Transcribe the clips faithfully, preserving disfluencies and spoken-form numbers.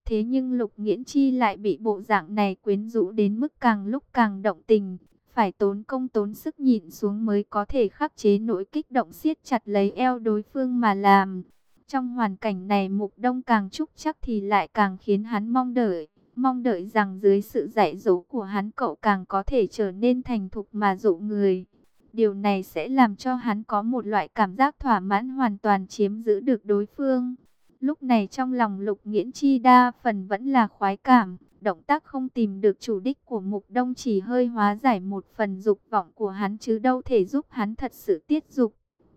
Thế nhưng Lục Nghiễn Chi lại bị bộ dạng này quyến rũ đến mức càng lúc càng động tình, phải tốn công tốn sức nhịn xuống mới có thể khắc chế nỗi kích động siết chặt lấy eo đối phương mà làm. Trong hoàn cảnh này Mục Đông càng trúc chắc thì lại càng khiến hắn mong đợi, mong đợi rằng dưới sự dạy dỗ của hắn cậu càng có thể trở nên thành thục mà dụ người. Điều này sẽ làm cho hắn có một loại cảm giác thỏa mãn hoàn toàn chiếm giữ được đối phương. Lúc này trong lòng Lục Nghiễn Chi đa phần vẫn là khoái cảm, động tác không tìm được chủ đích của Mục Đông chỉ hơi hóa giải một phần dục vọng của hắn chứ đâu thể giúp hắn thật sự tiết dục.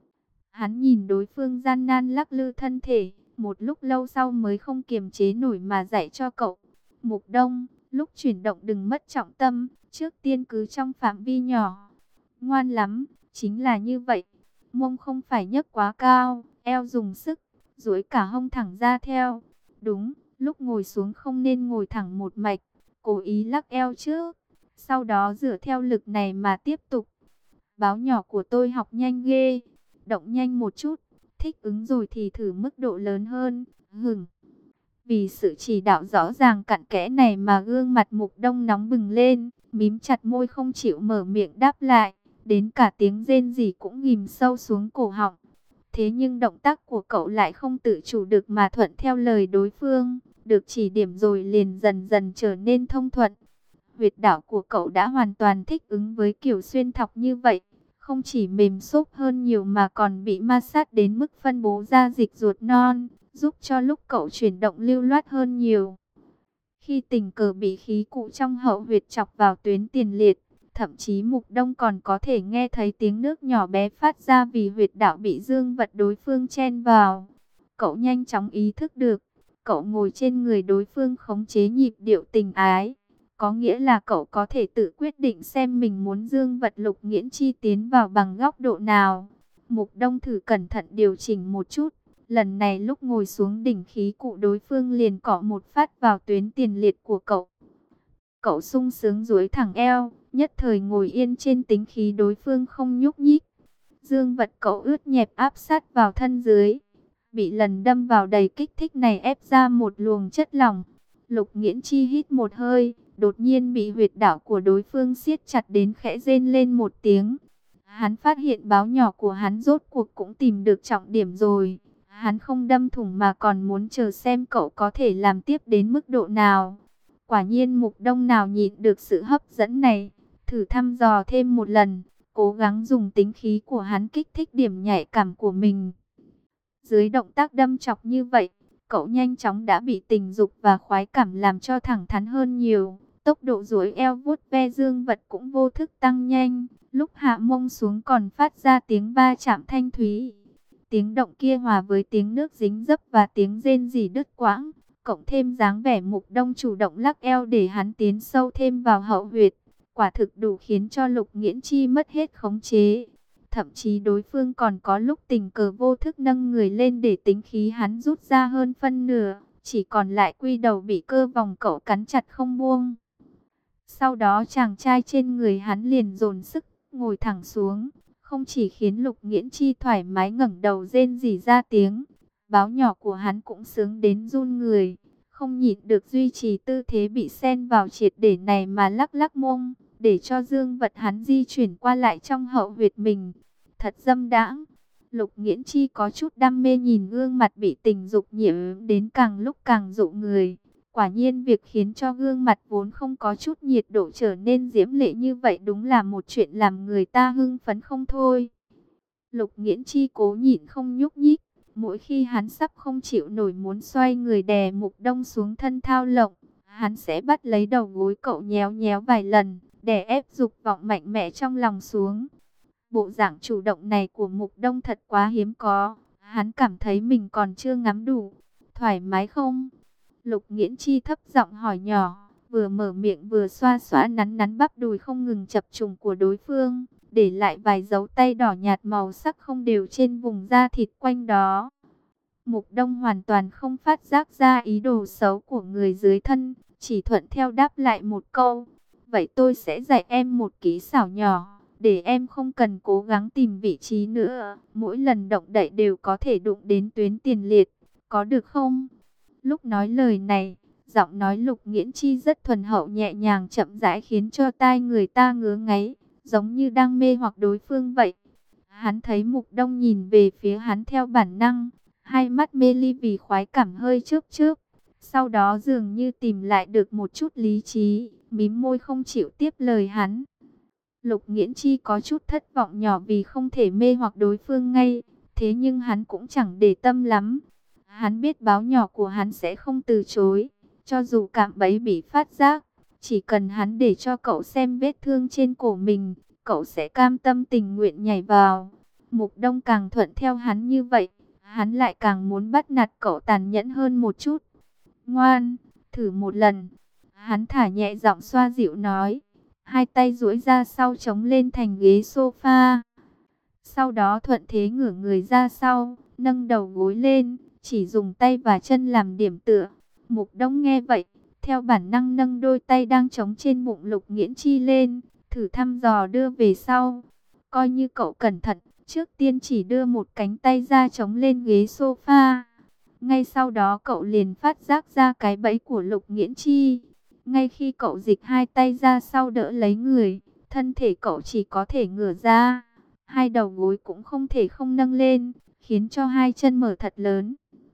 Hắn nhìn đối phương gian nan lắc lư thân thể, một lúc lâu sau mới không kiềm chế nổi mà dạy cho cậu. Mục Đông, lúc chuyển động đừng mất trọng tâm, trước tiên cứ trong phạm vi nhỏ. Ngoan lắm, chính là như vậy. Mông không phải nhấc quá cao, eo dùng sức, duỗi cả hông thẳng ra theo. Đúng, lúc ngồi xuống không nên ngồi thẳng một mạch, cố ý lắc eo trước. Sau đó dựa theo lực này mà tiếp tục. Báo nhỏ của tôi học nhanh ghê, động nhanh một chút, thích ứng rồi thì thử mức độ lớn hơn, hửng. Vì sự chỉ đạo rõ ràng cặn kẽ này mà gương mặt Mục Đông nóng bừng lên, mím chặt môi không chịu mở miệng đáp lại, đến cả tiếng rên rỉ cũng ghim sâu xuống cổ họng. Thế nhưng động tác của cậu lại không tự chủ được mà thuận theo lời đối phương, được chỉ điểm rồi liền dần dần trở nên thông thuận. Huyệt đạo của cậu đã hoàn toàn thích ứng với kiểu xuyên thọc như vậy, không chỉ mềm xốp hơn nhiều mà còn bị ma sát đến mức phân bố ra dịch ruột non, giúp cho lúc cậu chuyển động lưu loát hơn nhiều. Khi tình cờ bị khí cụ trong hậu huyệt chọc vào tuyến tiền liệt, thậm chí Mục Đông còn có thể nghe thấy tiếng nước nhỏ bé phát ra vì huyệt đạo bị dương vật đối phương chen vào. Cậu nhanh chóng ý thức được, cậu ngồi trên người đối phương khống chế nhịp điệu tình ái. Có nghĩa là cậu có thể tự quyết định xem mình muốn dương vật Lục Nghiễn Chi tiến vào bằng góc độ nào. Mục Đông thử cẩn thận điều chỉnh một chút. Lần này lúc ngồi xuống đỉnh khí cụ đối phương liền cọ một phát vào tuyến tiền liệt của cậu. Cậu sung sướng duỗi thẳng eo, nhất thời ngồi yên trên tính khí đối phương không nhúc nhích. Dương vật cậu ướt nhẹp áp sát vào thân dưới. Bị lần đâm vào đầy kích thích này ép ra một luồng chất lỏng. Lục Nghiễn Chi hít một hơi, đột nhiên bị huyệt đạo của đối phương siết chặt đến khẽ rên lên một tiếng. Hắn phát hiện báo nhỏ của hắn rốt cuộc cũng tìm được trọng điểm rồi. Hắn không đâm thủng mà còn muốn chờ xem cậu có thể làm tiếp đến mức độ nào. Quả nhiên Mục Đông nào nhịn được sự hấp dẫn này, thử thăm dò thêm một lần, cố gắng dùng tính khí của hắn kích thích điểm nhạy cảm của mình. Dưới động tác đâm chọc như vậy, cậu nhanh chóng đã bị tình dục và khoái cảm làm cho thẳng thắn hơn nhiều. Tốc độ duỗi eo vuốt ve dương vật cũng vô thức tăng nhanh, lúc hạ mông xuống còn phát ra tiếng va chạm thanh thúy. Tiếng động kia hòa với tiếng nước dính dấp và tiếng rên rỉ đứt quãng, cộng thêm dáng vẻ Mục Đông chủ động lắc eo để hắn tiến sâu thêm vào hậu huyệt, quả thực đủ khiến cho Lục Nghiễn Chi mất hết khống chế. Thậm chí đối phương còn có lúc tình cờ vô thức nâng người lên để tính khí hắn rút ra hơn phân nửa, chỉ còn lại quy đầu bị cơ vòng cậu cắn chặt không buông. Sau đó chàng trai trên người hắn liền dồn sức ngồi thẳng xuống, không chỉ khiến Lục Nghiễn Chi thoải mái ngẩng đầu rên rỉ ra tiếng, báo nhỏ của hắn cũng sướng đến run người, không nhịn được duy trì tư thế bị xen vào triệt để này mà lắc lắc mông, để cho dương vật hắn di chuyển qua lại trong hậu huyệt mình. Thật dâm đãng. Lục Nghiễn Chi có chút đam mê nhìn gương mặt bị tình dục nhiễm đến càng lúc càng dụ người. Quả nhiên việc khiến cho gương mặt vốn không có chút nhiệt độ trở nên diễm lệ như vậy đúng là một chuyện làm người ta hưng phấn không thôi. Lục Nghiễn Chi cố nhịn không nhúc nhích. Mỗi khi hắn sắp không chịu nổi muốn xoay người đè Mục Đông xuống thân thao lộng, hắn sẽ bắt lấy đầu gối cậu nhéo nhéo vài lần, đè ép dục vọng mạnh mẽ trong lòng xuống. Bộ dạng chủ động này của Mục Đông thật quá hiếm có, hắn cảm thấy mình còn chưa ngắm đủ. Thoải mái không? Lục Nghiễn Chi thấp giọng hỏi nhỏ, vừa mở miệng vừa xoa xoa nắn nắn bắp đùi không ngừng chập trùng của đối phương, để lại vài dấu tay đỏ nhạt màu sắc không đều trên vùng da thịt quanh đó. Mục Đông hoàn toàn không phát giác ra ý đồ xấu của người dưới thân, chỉ thuận theo đáp lại một câu. Vậy tôi sẽ dạy em một kỹ xảo nhỏ, để em không cần cố gắng tìm vị trí nữa, mỗi lần động đậy đều có thể đụng đến tuyến tiền liệt, có được không? Lúc nói lời này, Giọng nói Lục Nghiễn Chi rất thuần hậu nhẹ nhàng chậm rãi khiến cho tai người ta ngứa ngáy, giống như đang mê hoặc đối phương vậy. Hắn thấy Mục Đông nhìn về phía hắn theo bản năng, hai mắt mê ly vì khoái cảm hơi chớp chớp. Sau đó dường như tìm lại được một chút lý trí, mím môi không chịu tiếp lời hắn. Lục Nghiễn Chi có chút thất vọng nhỏ vì không thể mê hoặc đối phương ngay, thế nhưng hắn cũng chẳng để tâm lắm. Hắn biết báo nhỏ của hắn sẽ không từ chối, cho dù cạm bẫy bị phát giác, chỉ cần hắn để cho cậu xem vết thương trên cổ mình, cậu sẽ cam tâm tình nguyện nhảy vào. Mục Đông càng thuận theo hắn như vậy, hắn lại càng muốn bắt nạt cậu tàn nhẫn hơn một chút. Ngoan, thử một lần. Hắn thả nhẹ giọng xoa dịu nói, hai tay duỗi ra sau chống lên thành ghế sofa. Sau đó thuận thế ngửa người ra sau, nâng đầu gối lên, chỉ dùng tay và chân làm điểm tựa. Mục Đông nghe vậy, theo bản năng nâng đôi tay đang chống trên bụng Lục Nghiễn Chi lên, thử thăm dò đưa về sau. Coi như cậu cẩn thận, trước tiên chỉ đưa một cánh tay ra chống lên ghế sofa. Ngay sau đó cậu liền phát giác ra cái bẫy của Lục Nghiễn Chi. Ngay khi cậu dịch hai tay ra sau đỡ lấy người, thân thể cậu chỉ có thể ngửa ra. Hai đầu gối cũng không thể không nâng lên, khiến cho hai chân mở thật lớn.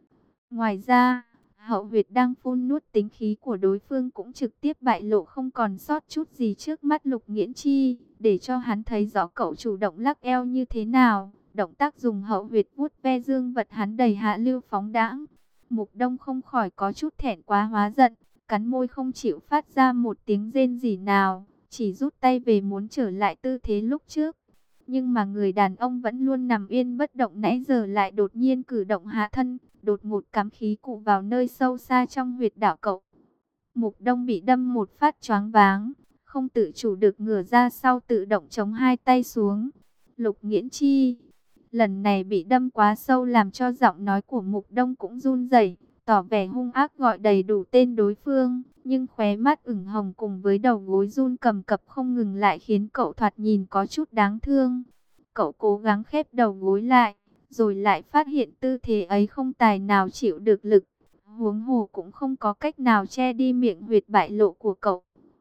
Ngoài ra, hậu huyệt đang phun nuốt tính khí của đối phương cũng trực tiếp bại lộ không còn sót chút gì trước mắt Lục Nghiễn Chi, để cho hắn thấy rõ cậu chủ động lắc eo như thế nào. Động tác dùng hậu huyệt vuốt ve dương vật hắn đầy hạ lưu phóng đãng. Mục Đông không khỏi có chút thẹn quá hóa giận, cắn môi không chịu phát ra một tiếng rên gì nào, chỉ rút tay về muốn trở lại tư thế lúc trước. Nhưng mà người đàn ông vẫn luôn nằm yên bất động nãy giờ lại đột nhiên cử động hạ thân, đột ngột cắm khí cụ vào nơi sâu xa trong huyệt đạo cậu. Mục Đông bị đâm một phát choáng váng, không tự chủ được ngửa ra sau tự động chống hai tay xuống. Lục Nghiễn Chi, lần này bị đâm quá sâu làm cho giọng nói của Mục Đông cũng run rẩy, tỏ vẻ hung ác gọi đầy đủ tên đối phương, nhưng khóe mắt ửng hồng cùng với đầu gối run cầm cập không ngừng lại khiến cậu thoạt nhìn có chút đáng thương. Cậu cố gắng khép đầu gối lại, rồi lại phát hiện tư thế ấy không tài nào chịu được lực, huống hồ cũng không có cách nào che đi miệng huyệt bại lộ của cậu.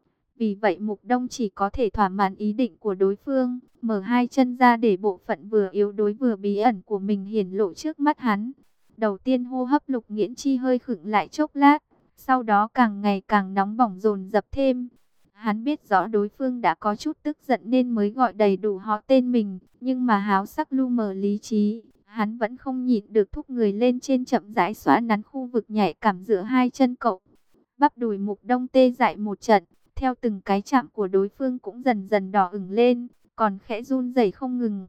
Vì vậy Mục Đông chỉ có thể thỏa mãn ý định của đối phương, mở hai chân ra để bộ phận vừa yếu đuối vừa bí ẩn của mình hiển lộ trước mắt hắn. Đầu tiên hô hấp Lục Nghiễn Chi hơi khựng lại chốc lát, sau đó càng ngày càng nóng bỏng dồn dập thêm. Hắn biết rõ đối phương đã có chút tức giận nên mới gọi đầy đủ họ tên mình, nhưng mà háo sắc lu mờ lý trí, hắn vẫn không nhịn được thúc người lên trên chậm rãi xóa nắn khu vực nhạy cảm giữa hai chân cậu. Bắp đùi Mục Đông tê dại một trận, theo từng cái chạm của đối phương cũng dần dần đỏ ửng lên, còn khẽ run rẩy không ngừng.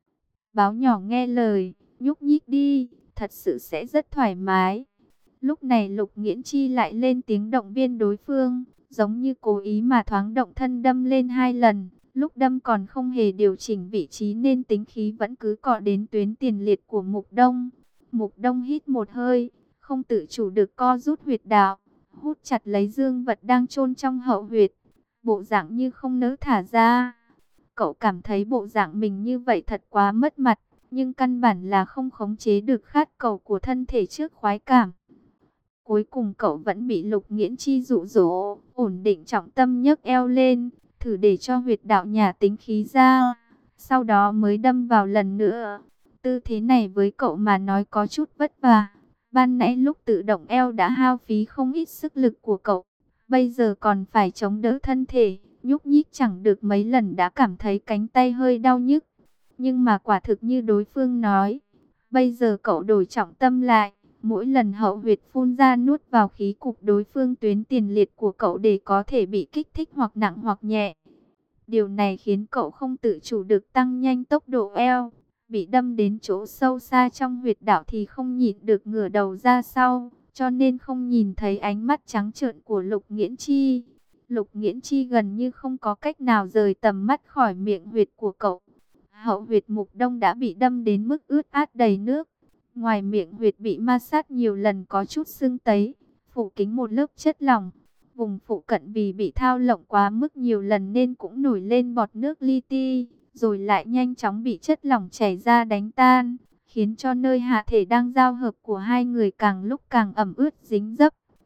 Báo nhỏ nghe lời, nhúc nhích đi, thật sự sẽ rất thoải mái. Lúc này Lục Nghiễn Chi lại lên tiếng động viên đối phương, giống như cố ý mà thoáng động thân đâm lên hai lần. Lúc đâm còn không hề điều chỉnh vị trí nên tính khí vẫn cứ cọ đến tuyến tiền liệt của Mục Đông. Mục Đông hít một hơi, không tự chủ được co rút huyệt đạo, hút chặt lấy dương vật đang chôn trong hậu huyệt, bộ dạng như không nỡ thả ra. Cậu cảm thấy bộ dạng mình như vậy thật quá mất mặt, nhưng căn bản là không khống chế được khát cầu của thân thể trước khoái cảm. Cuối cùng cậu vẫn bị Lục Nghiễn Chi dụ dỗ, ổn định trọng tâm nhấc eo lên, thử để cho huyệt đạo nhả tính khí ra, sau đó mới đâm vào lần nữa. Tư thế này với cậu mà nói có chút vất vả. Ban nãy lúc tự động eo đã hao phí không ít sức lực của cậu, bây giờ còn phải chống đỡ thân thể, nhúc nhích chẳng được mấy lần đã cảm thấy cánh tay hơi đau nhức. Nhưng mà quả thực như đối phương nói, bây giờ cậu đổi trọng tâm lại, mỗi lần hậu huyệt phun ra nuốt vào khí cục đối phương tuyến tiền liệt của cậu để có thể bị kích thích hoặc nặng hoặc nhẹ. Điều này khiến cậu không tự chủ được tăng nhanh tốc độ eo, bị đâm đến chỗ sâu xa trong huyệt đạo thì không nhịn được ngửa đầu ra sau, cho nên không nhìn thấy ánh mắt trắng trợn của Lục Nghiễn Chi. Lục Nghiễn Chi gần như không có cách nào rời tầm mắt khỏi miệng huyệt của cậu. Hậu huyệt Mục Đông đã bị đâm đến mức ướt át đầy nước. Ngoài miệng huyệt bị ma sát nhiều lần có chút sưng tấy, phủ kín một lớp chất lỏng. Vùng phụ cận vì bị thao lộng quá mức nhiều lần nên cũng nổi lên bọt nước li ti, rồi lại nhanh chóng bị chất lỏng chảy ra đánh tan, khiến cho nơi hạ thể đang giao hợp của hai người càng lúc càng ẩm ướt dính dấp,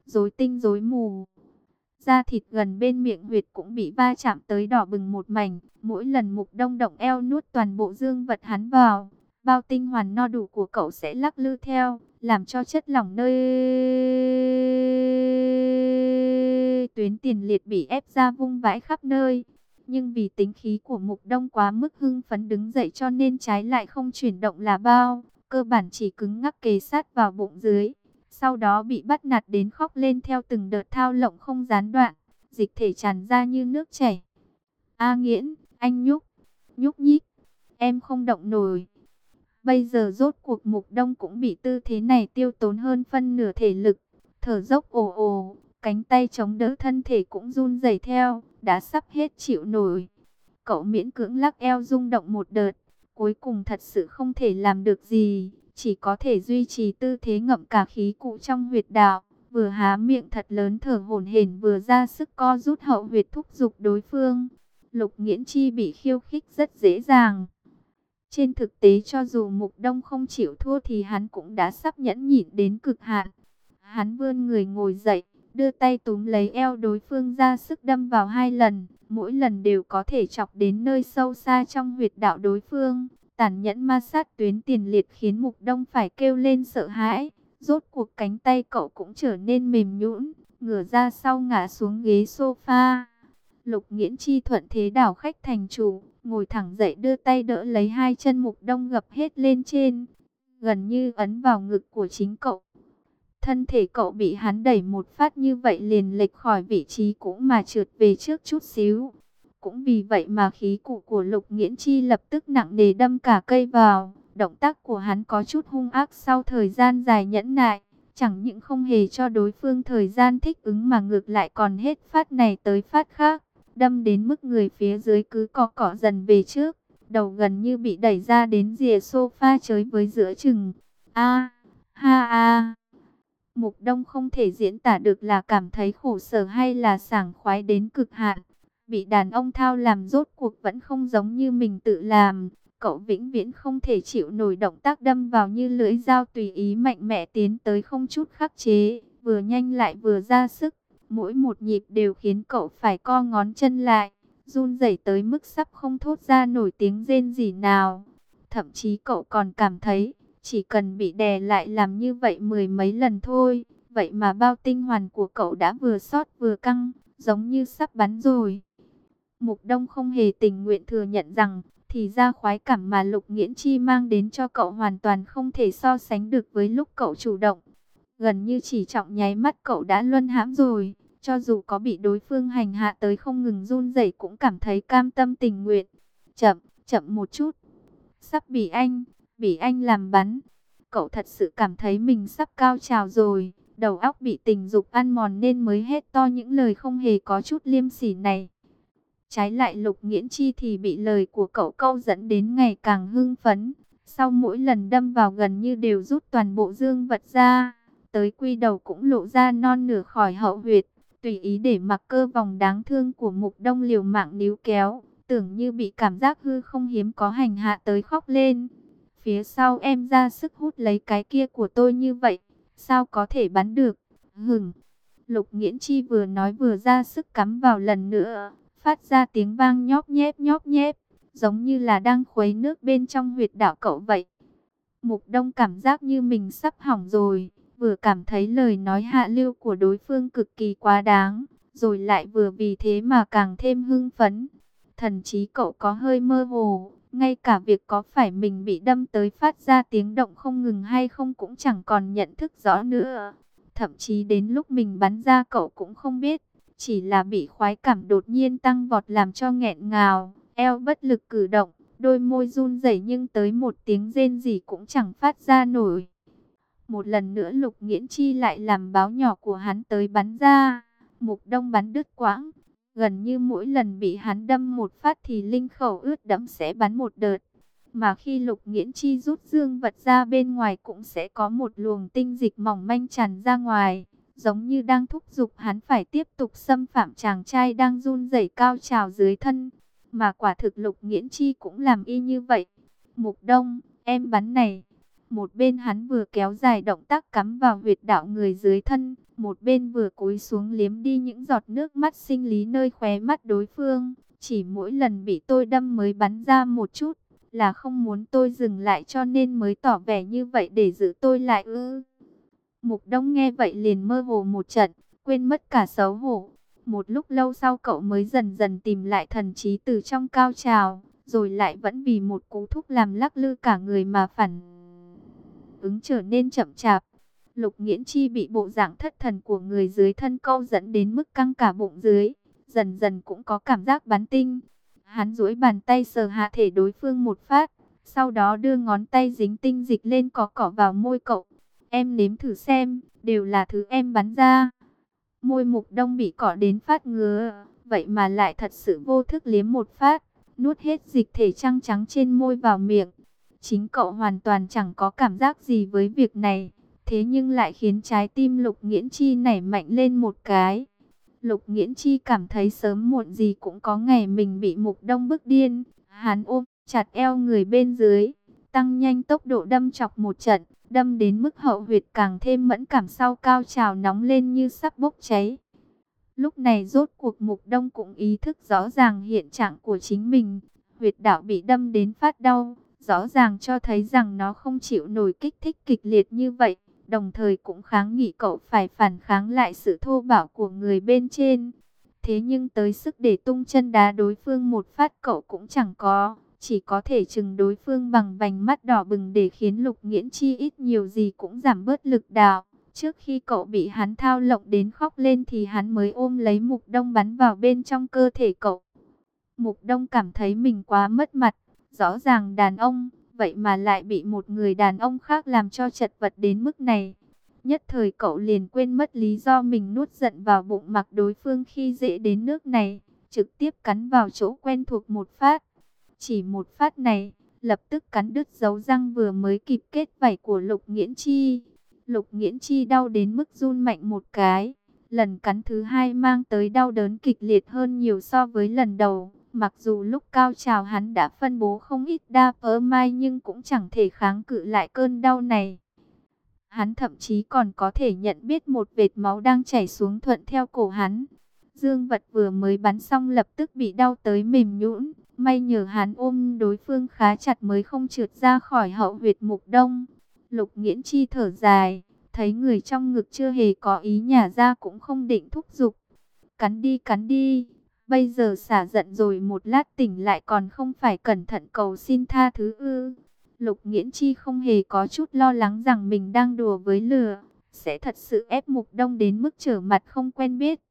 rối tinh rối mù. Da thịt gần bên miệng huyệt cũng bị va chạm tới đỏ bừng một mảnh. Mỗi lần Mục Đông động eo nuốt toàn bộ dương vật hắn vào, bao tinh hoàn no đủ của cậu sẽ lắc lư theo, làm cho chất lỏng nơi tuyến tiền liệt bị ép ra vung vãi khắp nơi. Nhưng vì tính khí của Mục Đông quá mức hưng phấn đứng dậy cho nên trái lại không chuyển động là bao, cơ bản chỉ cứng ngắc kề sát vào bụng dưới. Sau đó bị bắt nạt đến khóc lên theo từng đợt thao lộng không gián đoạn, dịch thể tràn ra như nước chảy. A Nghiễn, anh nhúc, nhúc nhích, em không động nổi. Bây giờ rốt cuộc Mục Đông cũng bị tư thế này tiêu tốn hơn phân nửa thể lực, thở dốc ồ ồ, cánh tay chống đỡ thân thể cũng run rẩy theo, đã sắp hết chịu nổi. Cậu miễn cưỡng lắc eo rung động một đợt, cuối cùng thật sự không thể làm được gì, chỉ có thể duy trì tư thế ngậm cả khí cụ trong huyệt đạo, vừa há miệng thật lớn thở hổn hển vừa ra sức co rút hậu huyệt thúc giục đối phương. Lục Nghiễn Chi bị khiêu khích rất dễ dàng. Trên thực tế cho dù Mục Đông không chịu thua thì hắn cũng đã sắp nhẫn nhịn đến cực hạn. Hắn vươn người ngồi dậy, đưa tay túm lấy eo đối phương ra sức đâm vào hai lần, mỗi lần đều có thể chọc đến nơi sâu xa trong huyệt đạo đối phương. Tàn nhẫn ma sát tuyến tiền liệt khiến Mục Đông phải kêu lên sợ hãi. Rốt cuộc cánh tay cậu cũng trở nên mềm nhũn, ngửa ra sau ngã xuống ghế sofa. Lục Nghiễn Chi thuận thế đảo khách thành chủ, ngồi thẳng dậy đưa tay đỡ lấy hai chân Mục Đông gập hết lên trên, gần như ấn vào ngực của chính cậu. Thân thể cậu bị hắn đẩy một phát như vậy liền lệch khỏi vị trí cũ mà trượt về trước chút xíu. Cũng vì vậy mà khí cụ của Lục Nghiễn Chi lập tức nặng nề đâm cả cây vào. Động tác của hắn có chút hung ác sau thời gian dài nhẫn nại, chẳng những không hề cho đối phương thời gian thích ứng mà ngược lại còn hết phát này tới phát khác, đâm đến mức người phía dưới cứ cọ cọ dần về trước, đầu gần như bị đẩy ra đến rìa sofa chới với giữa chừng. A, ha a. Mục Đông không thể diễn tả được là cảm thấy khổ sở hay là sảng khoái đến cực hạn. Bị đàn ông thao làm rốt cuộc vẫn không giống như mình tự làm. Cậu vĩnh viễn không thể chịu nổi động tác đâm vào như lưỡi dao tùy ý mạnh mẽ tiến tới không chút khắc chế, vừa nhanh lại vừa ra sức. Mỗi một nhịp đều khiến cậu phải co ngón chân lại, run rẩy tới mức sắp không thốt ra nổi tiếng rên rỉ nào. Thậm chí cậu còn cảm thấy, chỉ cần bị đè lại làm như vậy mười mấy lần thôi, vậy mà bao tinh hoàn của cậu đã vừa sót vừa căng, giống như sắp bắn rồi. Mục Đông không hề tình nguyện thừa nhận rằng, thì ra khoái cảm mà Lục Nghiễn Chi mang đến cho cậu hoàn toàn không thể so sánh được với lúc cậu chủ động. Gần như chỉ trọng nháy mắt cậu đã luân hãm rồi, cho dù có bị đối phương hành hạ tới không ngừng run rẩy cũng cảm thấy cam tâm tình nguyện. Chậm, chậm một chút. Sắp bị anh, bị anh làm bắn. Cậu thật sự cảm thấy mình sắp cao trào rồi, đầu óc bị tình dục ăn mòn nên mới hét to những lời không hề có chút liêm sỉ này. Trái lại Lục Nghiễn Chi thì bị lời của cậu câu dẫn đến ngày càng hưng phấn. Sau mỗi lần đâm vào gần như đều rút toàn bộ dương vật ra, tới quy đầu cũng lộ ra non nửa khỏi hậu huyệt, tùy ý để mặc cơ vòng đáng thương của Mục Đông liều mạng níu kéo, tưởng như bị cảm giác hư không hiếm có hành hạ tới khóc lên. Phía sau em ra sức hút lấy cái kia của tôi như vậy, sao có thể bắn được? Hửng! Lục Nghiễn Chi vừa nói vừa ra sức cắm vào lần nữa, phát ra tiếng vang nhóp nhép nhóp nhép, giống như là đang khuấy nước bên trong huyệt đạo cậu vậy. Mục Đông cảm giác như mình sắp hỏng rồi, vừa cảm thấy lời nói hạ lưu của đối phương cực kỳ quá đáng, rồi lại vừa vì thế mà càng thêm hưng phấn. Thần trí cậu có hơi mơ hồ, ngay cả việc có phải mình bị đâm tới phát ra tiếng động không ngừng hay không cũng chẳng còn nhận thức rõ nữa. Thậm chí đến lúc mình bắn ra cậu cũng không biết, chỉ là bị khoái cảm đột nhiên tăng vọt làm cho nghẹn ngào, eo bất lực cử động, đôi môi run rẩy nhưng tới một tiếng rên rỉ cũng chẳng phát ra nổi. Một lần nữa Lục Nghiễn Chi lại làm báo nhỏ của hắn tới bắn ra, Mục Đông bắn đứt quãng. Gần như mỗi lần bị hắn đâm một phát thì linh khẩu ướt đẫm sẽ bắn một đợt. Mà khi Lục Nghiễn Chi rút dương vật ra bên ngoài cũng sẽ có một luồng tinh dịch mỏng manh tràn ra ngoài, giống như đang thúc giục hắn phải tiếp tục xâm phạm chàng trai đang run rẩy cao trào dưới thân. Mà quả thực Lục Nghiễn Chi cũng làm y như vậy. Mục Đông, em bắn này. Một bên hắn vừa kéo dài động tác cắm vào huyệt đạo người dưới thân, một bên vừa cúi xuống liếm đi những giọt nước mắt sinh lý nơi khóe mắt đối phương. Chỉ mỗi lần bị tôi đâm mới bắn ra một chút, là không muốn tôi dừng lại cho nên mới tỏ vẻ như vậy để giữ tôi lại ư? Mục Đông nghe vậy liền mơ hồ một trận, quên mất cả xấu hổ. Một lúc lâu sau cậu mới dần dần tìm lại thần trí từ trong cao trào, rồi lại vẫn vì một cú thúc làm lắc lư cả người mà phản ứng trở nên chậm chạp. Lục Nghiễn Chi bị bộ dạng thất thần của người dưới thân câu dẫn đến mức căng cả bụng dưới, dần dần cũng có cảm giác bắn tinh. Hắn duỗi bàn tay sờ hạ thể đối phương một phát, sau đó đưa ngón tay dính tinh dịch lên có cỏ vào môi cậu. Em nếm thử xem, đều là thứ em bắn ra. Môi Mục Đông bị cỏ đến phát ngứa, vậy mà lại thật sự vô thức liếm một phát, nuốt hết dịch thể trắng trắng trên môi vào miệng. Chính cậu hoàn toàn chẳng có cảm giác gì với việc này, thế nhưng lại khiến trái tim Lục Nghiễn Chi nảy mạnh lên một cái. Lục Nghiễn Chi cảm thấy sớm muộn gì cũng có ngày mình bị Mục Đông bức điên. Hắn ôm chặt eo người bên dưới, tăng nhanh tốc độ đâm chọc một trận, đâm đến mức hậu huyệt càng thêm mẫn cảm, sau cao trào nóng lên như sắp bốc cháy. Lúc này rốt cuộc Mục Đông cũng ý thức rõ ràng hiện trạng của chính mình. Huyệt đạo bị đâm đến phát đau, rõ ràng cho thấy rằng nó không chịu nổi kích thích kịch liệt như vậy. Đồng thời cũng kháng nghị cậu phải phản kháng lại sự thô bạo của người bên trên. Thế nhưng tới sức để tung chân đá đối phương một phát cậu cũng chẳng có. Chỉ có thể chừng đối phương bằng vành mắt đỏ bừng để khiến Lục Nghiễn Chi ít nhiều gì cũng giảm bớt lực đạo. Trước khi cậu bị hắn thao lộng đến khóc lên thì hắn mới ôm lấy Mục Đông bắn vào bên trong cơ thể cậu. Mục Đông cảm thấy mình quá mất mặt. Rõ ràng đàn ông, vậy mà lại bị một người đàn ông khác làm cho chật vật đến mức này. Nhất thời cậu liền quên mất lý do mình nuốt giận vào bụng mặc đối phương khi dễ đến nước này. Trực tiếp cắn vào chỗ quen thuộc một phát. Chỉ một phát này, lập tức cắn đứt dấu răng vừa mới kịp kết vảy của Lục Nghiễn Chi. Lục Nghiễn Chi đau đến mức run mạnh một cái. Lần cắn thứ hai mang tới đau đớn kịch liệt hơn nhiều so với lần đầu. Mặc dù lúc cao trào hắn đã phân bố không ít đa phớ mai nhưng cũng chẳng thể kháng cự lại cơn đau này. Hắn thậm chí còn có thể nhận biết một vệt máu đang chảy xuống thuận theo cổ hắn. Dương vật vừa mới bắn xong lập tức bị đau tới mềm nhũn. May nhờ hắn ôm đối phương khá chặt mới không trượt ra khỏi hậu huyệt Mục Đông. Lục Nghiễn Chi thở dài, thấy người trong ngực chưa hề có ý nhả ra cũng không định thúc giục. Cắn đi cắn đi, bây giờ xả giận rồi một lát tỉnh lại còn không phải cẩn thận cầu xin tha thứ ư? Lục Nghiễn Chi không hề có chút lo lắng rằng mình đang đùa với lửa, sẽ thật sự ép Mục Đông đến mức trở mặt không quen biết.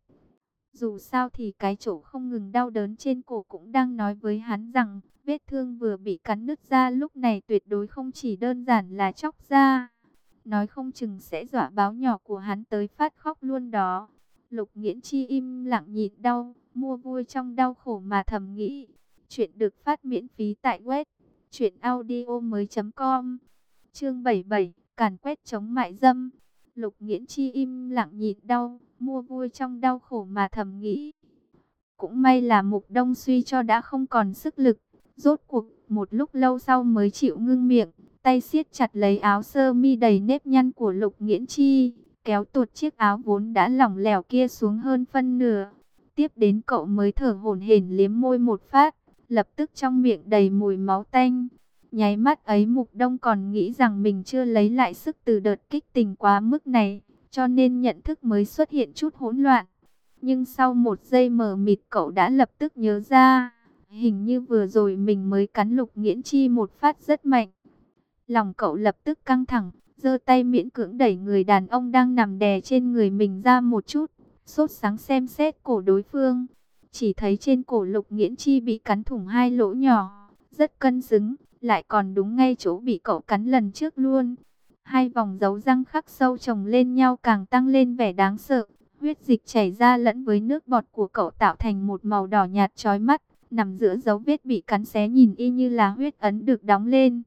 Dù sao thì cái chỗ không ngừng đau đớn trên cổ cũng đang nói với hắn rằng vết thương vừa bị cắn nứt ra lúc này tuyệt đối không chỉ đơn giản là chóc ra. Nói không chừng sẽ dọa báo nhỏ của hắn tới phát khóc luôn đó. Lục Nghiễn Chi im lặng nhịn đau, mua vui trong đau khổ mà thầm nghĩ. Chuyện được phát miễn phí tại web truyện audio mới chấm com. Chương bảy mươi bảy, càn quét chống mại dâm. Lục Nghiễn Chi im lặng nhịn đau, mua vui trong đau khổ mà thầm nghĩ. Cũng may là Mục Đông suy cho đã không còn sức lực. Rốt cuộc, một lúc lâu sau mới chịu ngưng miệng, tay siết chặt lấy áo sơ mi đầy nếp nhăn của Lục Nghiễn Chi, kéo tuột chiếc áo vốn đã lỏng lẻo kia xuống hơn phân nửa. Tiếp đến cậu mới thở hổn hển liếm môi một phát, lập tức trong miệng đầy mùi máu tanh. Nháy mắt ấy Mục Đông còn nghĩ rằng mình chưa lấy lại sức từ đợt kích tình quá mức này, cho nên nhận thức mới xuất hiện chút hỗn loạn. Nhưng sau một giây mờ mịt cậu đã lập tức nhớ ra, hình như vừa rồi mình mới cắn Lục Nghiễn Chi một phát rất mạnh. Lòng cậu lập tức căng thẳng, giơ tay miễn cưỡng đẩy người đàn ông đang nằm đè trên người mình ra một chút, sốt sắng xem xét cổ đối phương. Chỉ thấy trên cổ Lục Nghiễn Chi bị cắn thủng hai lỗ nhỏ, rất cân xứng, lại còn đúng ngay chỗ bị cậu cắn lần trước luôn. Hai vòng dấu răng khắc sâu chồng lên nhau càng tăng lên vẻ đáng sợ. Huyết dịch chảy ra lẫn với nước bọt của cậu tạo thành một màu đỏ nhạt chói mắt, nằm giữa dấu vết bị cắn xé nhìn y như là huyết ấn được đóng lên.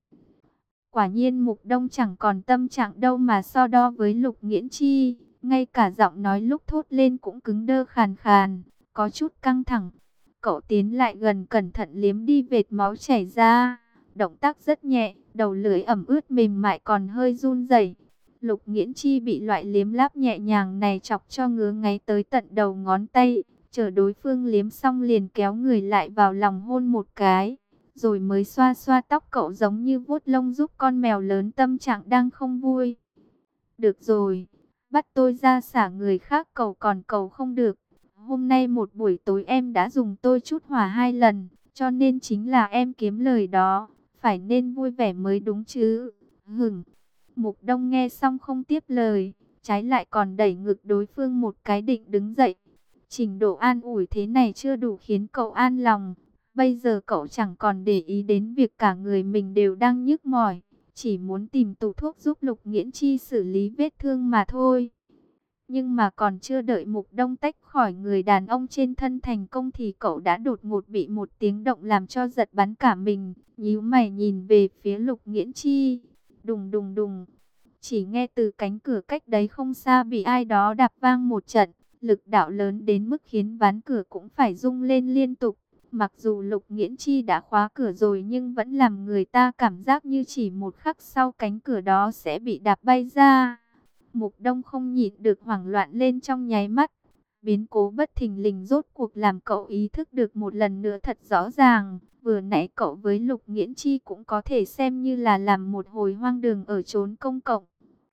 Quả nhiên Mục Đông chẳng còn tâm trạng đâu mà so đo với Lục Nghiễn Chi, ngay cả giọng nói lúc thốt lên cũng cứng đơ khàn khàn, có chút căng thẳng. Cậu tiến lại gần cẩn thận liếm đi vệt máu chảy ra, động tác rất nhẹ, đầu lưỡi ẩm ướt mềm mại còn hơi run rẩy. Lục Nghiễn Chi bị loại liếm láp nhẹ nhàng này chọc cho ngứa ngáy tới tận đầu ngón tay, chờ đối phương liếm xong liền kéo người lại vào lòng hôn một cái, rồi mới xoa xoa tóc cậu giống như vuốt lông giúp con mèo lớn tâm trạng đang không vui. Được rồi, bắt tôi ra xả người khác cầu còn cầu không được. Hôm nay một buổi tối em đã dùng tôi chút hỏa hai lần, cho nên chính là em kiếm lời đó, phải nên vui vẻ mới đúng chứ. Hửng. Mục Đông nghe xong không tiếp lời, trái lại còn đẩy ngực đối phương một cái định đứng dậy. Trình độ an ủi thế này chưa đủ khiến cậu an lòng. Bây giờ cậu chẳng còn để ý đến việc cả người mình đều đang nhức mỏi, chỉ muốn tìm tủ thuốc giúp Lục Nghiễn Chi xử lý vết thương mà thôi. Nhưng mà còn chưa đợi Mục Đông tách khỏi người đàn ông trên thân thành công thì cậu đã đột ngột bị một tiếng động làm cho giật bắn cả mình. Nhíu mày nhìn về phía Lục Nghiễn Chi. Đùng đùng đùng. Chỉ nghe từ cánh cửa cách đấy không xa bị ai đó đạp vang một trận. Lực đạo lớn đến mức khiến ván cửa cũng phải rung lên liên tục. Mặc dù Lục Nghiễn Chi đã khóa cửa rồi nhưng vẫn làm người ta cảm giác như chỉ một khắc sau cánh cửa đó sẽ bị đạp bay ra. Mục Đông không nhịn được hoảng loạn lên trong nháy mắt. Biến cố bất thình lình rốt cuộc làm cậu ý thức được một lần nữa thật rõ ràng. Vừa nãy cậu với Lục Nghiễn Chi cũng có thể xem như là làm một hồi hoang đường ở chốn công cộng.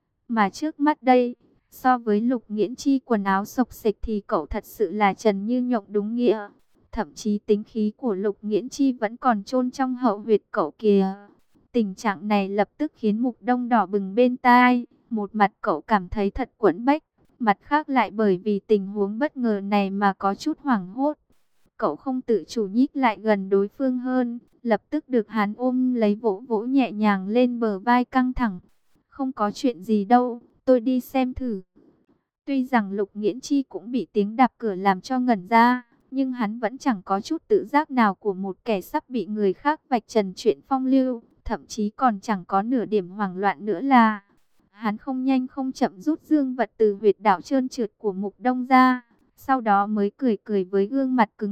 Mà trước mắt đây, so với Lục Nghiễn Chi quần áo xộc xệch thì cậu thật sự là trần như nhộng đúng nghĩa. Thậm chí tính khí của Lục Nghiễn Chi vẫn còn chôn trong hậu huyệt cậu kìa. Tình trạng này lập tức khiến Mục Đông đỏ bừng bên tai. Một mặt cậu cảm thấy thật quẫn bách, mặt khác lại bởi vì tình huống bất ngờ này mà có chút hoảng hốt. Cậu không tự chủ nhích lại gần đối phương hơn, lập tức được hắn ôm lấy vỗ vỗ nhẹ nhàng lên bờ vai căng thẳng. Không có chuyện gì đâu, tôi đi xem thử. Tuy rằng Lục Nghiễn Chi cũng bị tiếng đạp cửa làm cho ngẩn ra, nhưng hắn vẫn chẳng có chút tự giác nào của một kẻ sắp bị người khác vạch trần chuyện phong lưu, thậm chí còn chẳng có nửa điểm hoảng loạn nữa là. Hắn không nhanh không chậm rút dương vật từ huyệt đạo trơn trượt của Mục Đông ra, sau đó mới cười cười với gương mặt cứng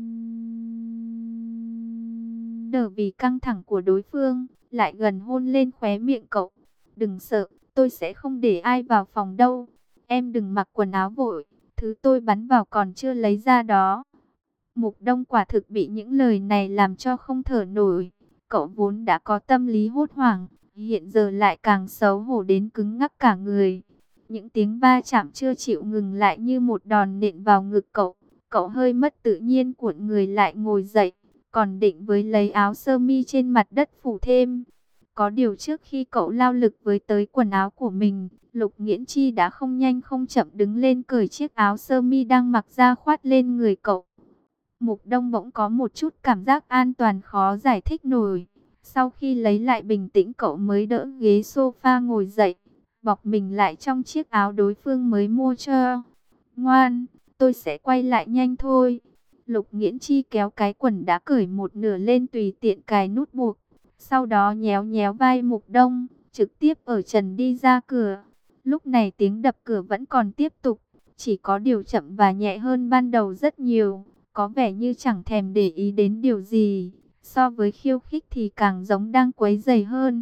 đờ vì căng thẳng của đối phương, lại gần hôn lên khóe miệng cậu. Đừng sợ, tôi sẽ không để ai vào phòng đâu. Em đừng mặc quần áo vội, thứ tôi bắn vào còn chưa lấy ra đó. Mục Đông quả thực bị những lời này làm cho không thở nổi. Cậu vốn đã có tâm lý hốt hoảng, hiện giờ lại càng xấu hổ đến cứng ngắc cả người. Những tiếng va chạm chưa chịu ngừng lại như một đòn nện vào ngực cậu. Cậu hơi mất tự nhiên cuộn người lại ngồi dậy, còn định với lấy áo sơ mi trên mặt đất phủ thêm. Có điều trước khi cậu lao lực với tới quần áo của mình, Lục Nghiễn Chi đã không nhanh không chậm đứng lên cởi chiếc áo sơ mi đang mặc ra khoát lên người cậu. Mục Đông bỗng có một chút cảm giác an toàn khó giải thích nổi. Sau khi lấy lại bình tĩnh cậu mới đỡ ghế sofa ngồi dậy, bọc mình lại trong chiếc áo đối phương mới mua cho. Ngoan, tôi sẽ quay lại nhanh thôi. Lục Nghiễn Chi kéo cái quần đã cởi một nửa lên tùy tiện cài nút buộc. Sau đó nhéo nhéo vai Mục Đông, trực tiếp ở trần đi ra cửa. Lúc này tiếng đập cửa vẫn còn tiếp tục, chỉ có điều chậm và nhẹ hơn ban đầu rất nhiều. Có vẻ như chẳng thèm để ý đến điều gì, so với khiêu khích thì càng giống đang quấy rầy hơn.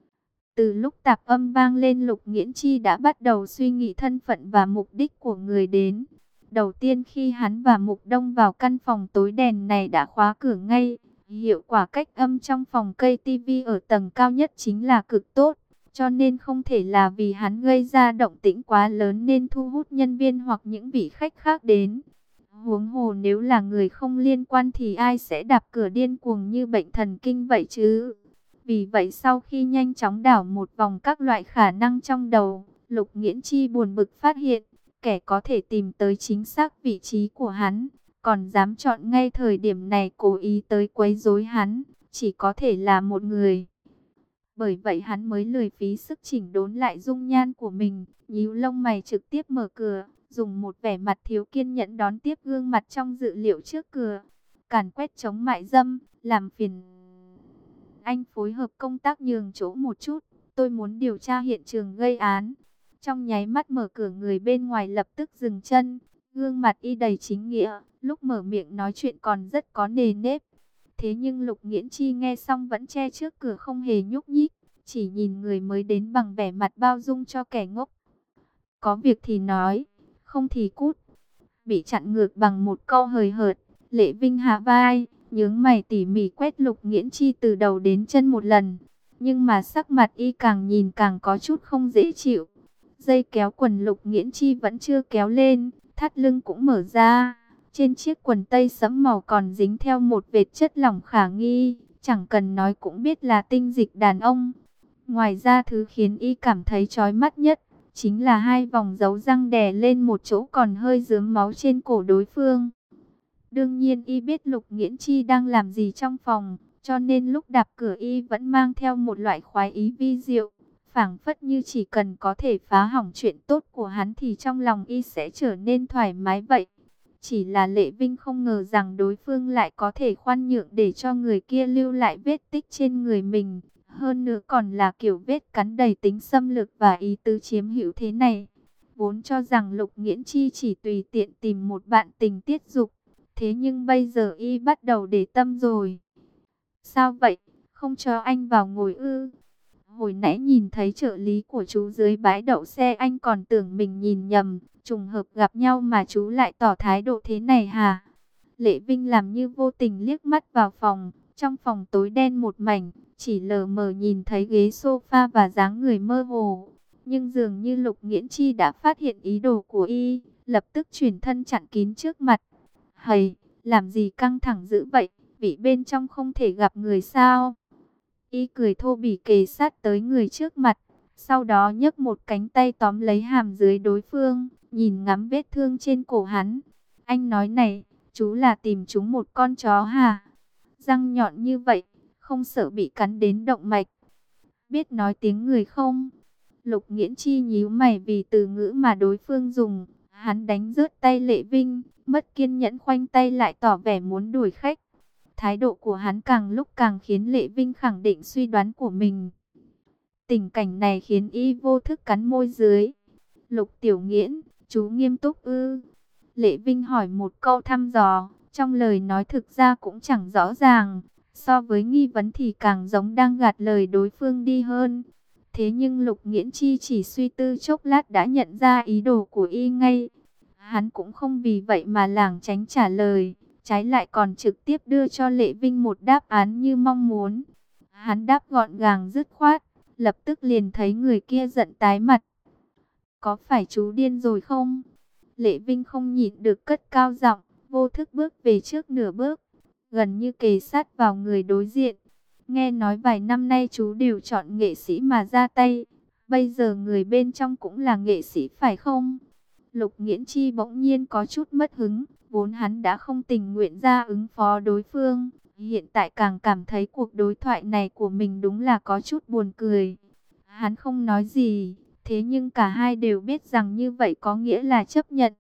Từ lúc tạp âm vang lên, Lục Nghiễn Chi đã bắt đầu suy nghĩ thân phận và mục đích của người đến. Đầu tiên khi hắn và Mục Đông vào căn phòng tối đèn này đã khóa cửa ngay. Hiệu quả cách âm trong phòng cây tivi ở tầng cao nhất chính là cực tốt. Cho nên không thể là vì hắn gây ra động tĩnh quá lớn nên thu hút nhân viên hoặc những vị khách khác đến. Huống hồ nếu là người không liên quan thì ai sẽ đạp cửa điên cuồng như bệnh thần kinh vậy chứ. Vì vậy sau khi nhanh chóng đảo một vòng các loại khả năng trong đầu, Lục Nghiễn Chi buồn bực phát hiện, kẻ có thể tìm tới chính xác vị trí của hắn, còn dám chọn ngay thời điểm này cố ý tới quấy rối hắn, chỉ có thể là một người. Bởi vậy hắn mới lười phí sức chỉnh đốn lại dung nhan của mình, nhíu lông mày trực tiếp mở cửa, dùng một vẻ mặt thiếu kiên nhẫn đón tiếp gương mặt trong dự liệu trước cửa. Càn quét chống mại dâm, làm phiền anh phối hợp công tác nhường chỗ một chút, tôi muốn điều tra hiện trường gây án. Trong nháy mắt mở cửa, người bên ngoài lập tức dừng chân, gương mặt y đầy chính nghĩa, lúc mở miệng nói chuyện còn rất có nề nếp. Thế nhưng Lục Nghiễn Chi nghe xong vẫn che trước cửa không hề nhúc nhích, chỉ nhìn người mới đến bằng vẻ mặt bao dung cho kẻ ngốc. Có việc thì nói, không thì cút. Bị chặn ngược bằng một câu hời hợt, Lệ Vinh hạ vai, nhướng mày tỉ mỉ quét Lục Nghiễn Chi từ đầu đến chân một lần. Nhưng mà sắc mặt y càng nhìn càng có chút không dễ chịu. Dây kéo quần Lục Nghiễn Chi vẫn chưa kéo lên, thắt lưng cũng mở ra. Trên chiếc quần tây sẫm màu còn dính theo một vệt chất lỏng khả nghi, chẳng cần nói cũng biết là tinh dịch đàn ông. Ngoài ra thứ khiến y cảm thấy chói mắt nhất chính là hai vòng dấu răng đè lên một chỗ còn hơi rớm máu trên cổ đối phương. Đương nhiên y biết Lục Nghiễn Chi đang làm gì trong phòng, cho nên lúc đạp cửa y vẫn mang theo một loại khoái ý vi diệu, phảng phất như chỉ cần có thể phá hỏng chuyện tốt của hắn thì trong lòng y sẽ trở nên thoải mái vậy. Chỉ là Lệ Vinh không ngờ rằng đối phương lại có thể khoan nhượng để cho người kia lưu lại vết tích trên người mình. Hơn nữa còn là kiểu vết cắn đầy tính xâm lược và ý tứ chiếm hữu thế này. Vốn cho rằng Lục Nghiễn Chi chỉ tùy tiện tìm một bạn tình tiết dục. Thế nhưng bây giờ y bắt đầu để tâm rồi. Sao vậy? Không cho anh vào ngồi ư? Hồi nãy nhìn thấy trợ lý của chú dưới bãi đậu xe, anh còn tưởng mình nhìn nhầm. Trùng hợp gặp nhau mà chú lại tỏ thái độ thế này hả? Lệ Vinh làm như vô tình liếc mắt vào phòng. Trong phòng tối đen một mảnh, chỉ lờ mờ nhìn thấy ghế sofa và dáng người mơ hồ. Nhưng dường như Lục Nghiễn Chi đã phát hiện ý đồ của y, lập tức chuyển thân chặn kín trước mặt. Hầy, làm gì căng thẳng dữ vậy, vị bên trong không thể gặp người sao? Y cười thô bỉ kề sát tới người trước mặt, sau đó nhấc một cánh tay tóm lấy hàm dưới đối phương, nhìn ngắm vết thương trên cổ hắn. Anh nói này, chú là tìm chúng một con chó hả? Răng nhọn như vậy, không sợ bị cắn đến động mạch. Biết nói tiếng người không? Lục Nghiễn Chi nhíu mày vì từ ngữ mà đối phương dùng. Hắn đánh rớt tay Lệ Vinh, mất kiên nhẫn khoanh tay lại tỏ vẻ muốn đuổi khách. Thái độ của hắn càng lúc càng khiến Lệ Vinh khẳng định suy đoán của mình. Tình cảnh này khiến y vô thức cắn môi dưới. Lục Tiểu Nghiễn, chú nghiêm túc ư? Lệ Vinh hỏi một câu thăm dò, trong lời nói thực ra cũng chẳng rõ ràng. So với nghi vấn thì càng giống đang gạt lời đối phương đi hơn. Thế nhưng Lục Nghiễn Chi chỉ suy tư chốc lát đã nhận ra ý đồ của y ngay. Hắn cũng không vì vậy mà lảng tránh trả lời, trái lại còn trực tiếp đưa cho Lệ Vinh một đáp án như mong muốn. Hắn đáp gọn gàng dứt khoát, lập tức liền thấy người kia giận tái mặt. Có phải chú điên rồi không? Lệ Vinh không nhịn được cất cao giọng, vô thức bước về trước nửa bước, gần như kề sát vào người đối diện. Nghe nói vài năm nay chú đều chọn nghệ sĩ mà ra tay, bây giờ người bên trong cũng là nghệ sĩ phải không? Lục Nghiễn Chi bỗng nhiên có chút mất hứng, vốn hắn đã không tình nguyện ra ứng phó đối phương, hiện tại càng cảm thấy cuộc đối thoại này của mình đúng là có chút buồn cười. Hắn không nói gì, thế nhưng cả hai đều biết rằng như vậy có nghĩa là chấp nhận.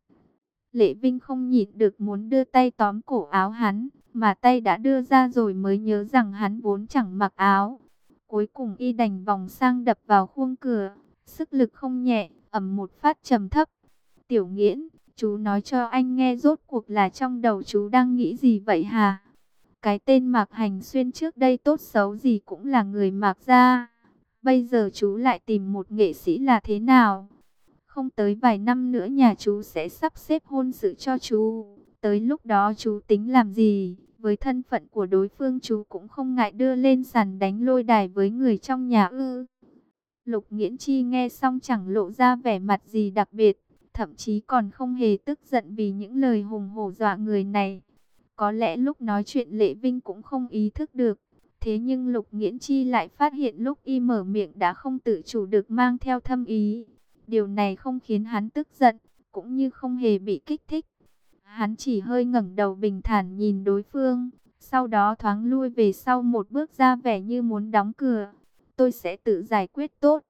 Lệ Vinh không nhịn được muốn đưa tay tóm cổ áo hắn, mà tay đã đưa ra rồi mới nhớ rằng hắn vốn chẳng mặc áo. Cuối cùng y đành vòng sang đập vào khuôn cửa, sức lực không nhẹ, ầm một phát trầm thấp. Tiểu Nghiễn, chú nói cho anh nghe rốt cuộc là trong đầu chú đang nghĩ gì vậy hả? Cái tên Mạc Hành Xuyên trước đây tốt xấu gì cũng là người Mạc gia. Bây giờ chú lại tìm một nghệ sĩ là thế nào? Không tới vài năm nữa nhà chú sẽ sắp xếp hôn sự cho chú. Tới lúc đó chú tính làm gì? Với thân phận của đối phương chú cũng không ngại đưa lên sàn đánh lôi đài với người trong nhà ư. Lục Nghiễn Chi nghe xong chẳng lộ ra vẻ mặt gì đặc biệt, thậm chí còn không hề tức giận vì những lời hùng hổ dọa người này. Có lẽ lúc nói chuyện Lệ Vinh cũng không ý thức được. Thế nhưng Lục Nghiễn Chi lại phát hiện lúc y mở miệng đã không tự chủ được mang theo thâm ý. Điều này không khiến hắn tức giận, cũng như không hề bị kích thích. Hắn chỉ hơi ngẩng đầu bình thản nhìn đối phương, sau đó thoáng lui về sau một bước ra vẻ như muốn đóng cửa. Tôi sẽ tự giải quyết tốt.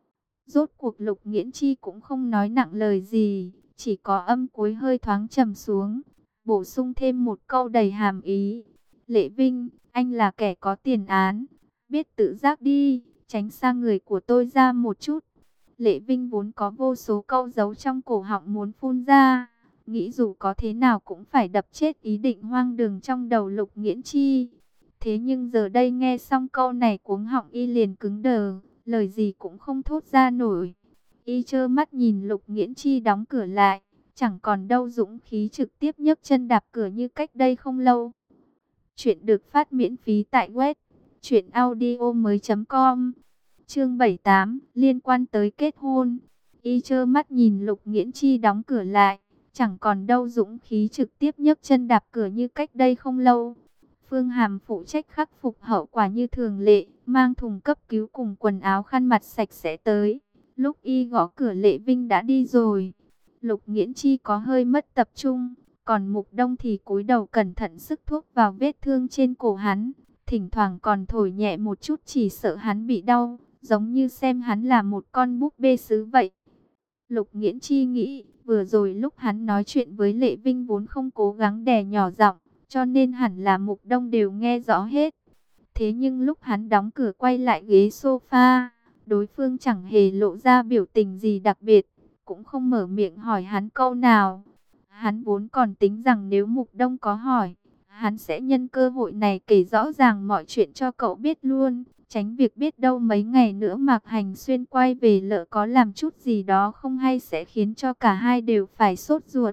Rốt cuộc Lục Nghiễn Chi cũng không nói nặng lời gì, chỉ có âm cuối hơi thoáng trầm xuống, bổ sung thêm một câu đầy hàm ý. Lệ Vinh, anh là kẻ có tiền án, biết tự giác đi, tránh xa người của tôi ra một chút. Lệ Vinh vốn có vô số câu giấu trong cổ họng muốn phun ra, nghĩ dù có thế nào cũng phải đập chết ý định hoang đường trong đầu Lục Nghiễn Chi. Thế nhưng giờ đây nghe xong câu này cuống họng y liền cứng đờ, lời gì cũng không thốt ra nổi. Y trơ mắt nhìn Lục Nghiễn Chi đóng cửa lại, chẳng còn đâu dũng khí trực tiếp nhấc chân đạp cửa như cách đây không lâu. Chuyện được phát miễn phí tại web truyện audio mới.com. Chương bảy mươi tám liên quan tới kết hôn. Y trơ mắt nhìn Lục Nghiễn Chi đóng cửa lại, chẳng còn đâu dũng khí trực tiếp nhấc chân đạp cửa như cách đây không lâu. Phương Hàm phụ trách khắc phục hậu quả như thường lệ, mang thùng cấp cứu cùng quần áo khăn mặt sạch sẽ tới. Lúc y gõ cửa Lệ Vinh đã đi rồi. Lục Nghiễn Chi có hơi mất tập trung, còn Mục Đông thì cúi đầu cẩn thận sức thuốc vào vết thương trên cổ hắn, thỉnh thoảng còn thổi nhẹ một chút chỉ sợ hắn bị đau, giống như xem hắn là một con búp bê sứ vậy. Lục Nghiễn Chi nghĩ, vừa rồi lúc hắn nói chuyện với Lệ Vinh vốn không cố gắng đè nhỏ giọng, cho nên hẳn là Mục Đông đều nghe rõ hết. Thế nhưng lúc hắn đóng cửa quay lại ghế sofa, đối phương chẳng hề lộ ra biểu tình gì đặc biệt, cũng không mở miệng hỏi hắn câu nào. Hắn vốn còn tính rằng nếu Mục Đông có hỏi, hắn sẽ nhân cơ hội này kể rõ ràng mọi chuyện cho cậu biết luôn, tránh việc biết đâu mấy ngày nữa Mạc Hành Xuyên quay về lỡ có làm chút gì đó không hay sẽ khiến cho cả hai đều phải sốt ruột.